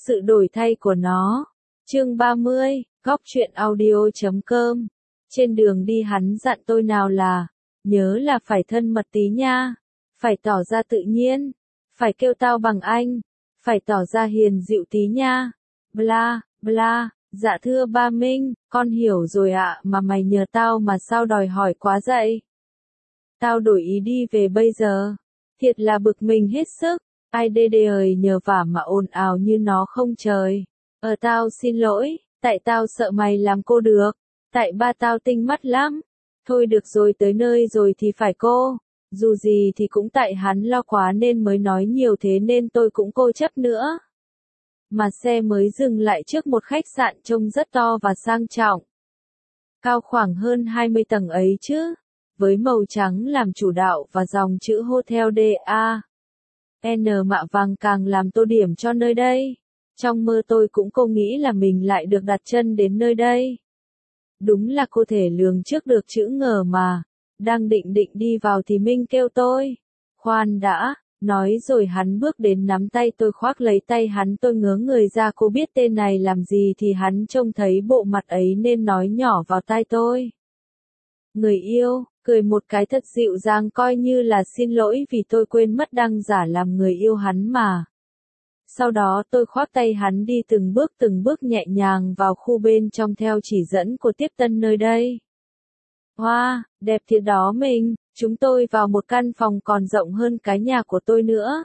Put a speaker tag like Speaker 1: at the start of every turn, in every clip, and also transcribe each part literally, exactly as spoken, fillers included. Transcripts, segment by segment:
Speaker 1: Sự đổi thay của nó. Chương ba mươi, góc truyện audio chấm com. Trên đường đi hắn dặn tôi nào là, nhớ là phải thân mật tí nha, phải tỏ ra tự nhiên, phải kêu tao bằng anh, phải tỏ ra hiền dịu tí nha. Bla, bla, dạ thưa ba Minh, con hiểu rồi ạ, mà mày nhờ tao mà sao đòi hỏi quá vậy? Tao đổi ý đi về bây giờ. Thiệt là bực mình hết sức. Ai đê đê ơi nhờ vả mà ồn ào như nó không trời. Ờ tao xin lỗi, tại tao sợ mày làm cô được. Tại ba tao tinh mắt lắm. Thôi được rồi, tới nơi rồi thì phải cô. Dù gì thì cũng tại hắn lo quá nên mới nói nhiều thế nên tôi cũng cô chấp nữa. Mà xe mới dừng lại trước một khách sạn trông rất to và sang trọng. Cao khoảng hơn hai mươi tầng ấy chứ. Với màu trắng làm chủ đạo và dòng chữ Hotel đê a. N mạ vàng càng làm tô điểm cho nơi đây. Trong mơ tôi cũng không nghĩ là mình lại được đặt chân đến nơi đây. Đúng là cô thể lường trước được chữ ngờ mà. Đang định định đi vào thì Minh kêu tôi. Khoan đã, nói rồi hắn bước đến nắm tay tôi, khoác lấy tay hắn. Tôi ngớ người ra, cô biết tên này làm gì thì hắn trông thấy bộ mặt ấy nên nói nhỏ vào tai tôi. Người yêu, cười một cái thật dịu dàng coi như là xin lỗi vì tôi quên mất đang giả làm người yêu hắn mà. Sau đó tôi khoác tay hắn đi từng bước từng bước nhẹ nhàng vào khu bên trong theo chỉ dẫn của tiếp tân nơi đây. Hoa, wow, đẹp thiệt đó mình, chúng tôi vào một căn phòng còn rộng hơn cái nhà của tôi nữa.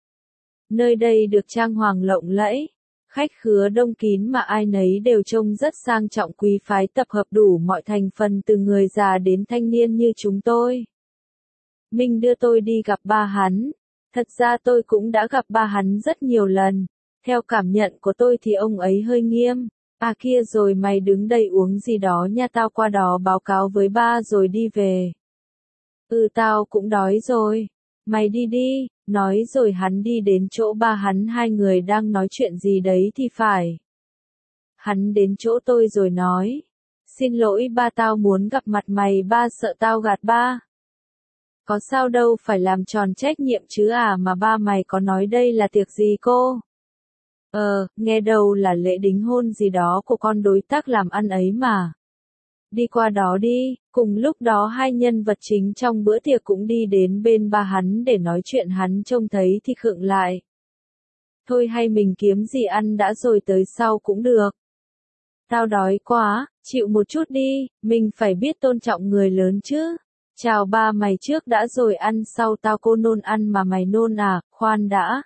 Speaker 1: Nơi đây được trang hoàng lộng lẫy. Khách khứa đông kín mà ai nấy đều trông rất sang trọng quý phái, tập hợp đủ mọi thành phần từ người già đến thanh niên như chúng tôi. Minh đưa tôi đi gặp ba hắn. Thật ra tôi cũng đã gặp ba hắn rất nhiều lần. Theo cảm nhận của tôi thì ông ấy hơi nghiêm. À kia rồi, mày đứng đây uống gì đó nha, tao qua đó báo cáo với ba rồi đi về. Ừ tao cũng đói rồi. Mày đi đi, nói rồi hắn đi đến chỗ ba hắn, hai người đang nói chuyện gì đấy thì phải. Hắn đến chỗ tôi rồi nói. Xin lỗi ba, tao muốn gặp mặt mày, ba sợ tao gạt ba. Có sao đâu, phải làm tròn trách nhiệm chứ à, mà ba mày có nói đây là tiệc gì cô? Ờ, nghe đầu là lễ đính hôn gì đó của con đối tác làm ăn ấy mà. Đi qua đó đi. Cùng lúc đó hai nhân vật chính trong bữa tiệc cũng đi đến bên ba hắn để nói chuyện. Hắn trông thấy thì khựng lại. Thôi hay mình kiếm gì ăn đã rồi tới sau cũng được. Tao đói quá, chịu một chút đi, mình phải biết tôn trọng người lớn chứ. Chào ba mày trước đã rồi ăn sau, tao cô nôn ăn mà mày nôn à, khoan đã.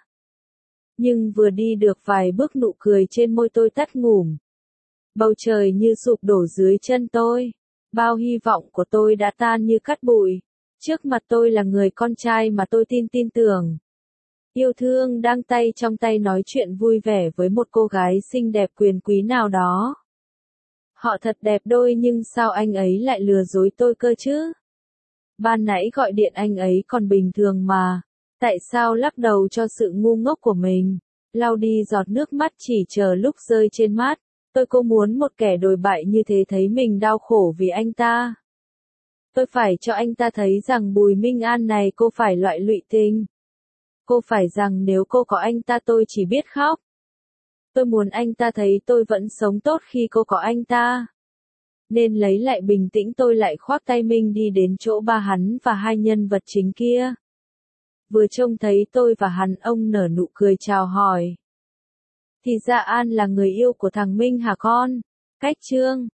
Speaker 1: Nhưng vừa đi được vài bước nụ cười trên môi tôi tắt ngủm. Bầu trời như sụp đổ dưới chân tôi. Bao hy vọng của tôi đã tan như cát bụi. Trước mặt tôi là người con trai mà tôi tin tin tưởng. Yêu thương đang tay trong tay nói chuyện vui vẻ với một cô gái xinh đẹp quyền quý nào đó. Họ thật đẹp đôi nhưng sao anh ấy lại lừa dối tôi cơ chứ? Ban nãy gọi điện anh ấy còn bình thường mà. Tại sao lắc đầu cho sự ngu ngốc của mình? Lau đi giọt nước mắt chỉ chờ lúc rơi trên mắt. Tôi có muốn một kẻ đồi bại như thế thấy mình đau khổ vì anh ta. Tôi phải cho anh ta thấy rằng Bùi Minh An này cô phải loại lụy tình. Cô phải rằng nếu cô có anh ta tôi chỉ biết khóc. Tôi muốn anh ta thấy tôi vẫn sống tốt khi cô có anh ta. Nên lấy lại bình tĩnh tôi lại khoác tay Minh đi đến chỗ ba hắn và hai nhân vật chính kia. Vừa trông thấy tôi và hắn, ông nở nụ cười chào hỏi. Thì ra An là người yêu của thằng Minh hả con? Cách trương,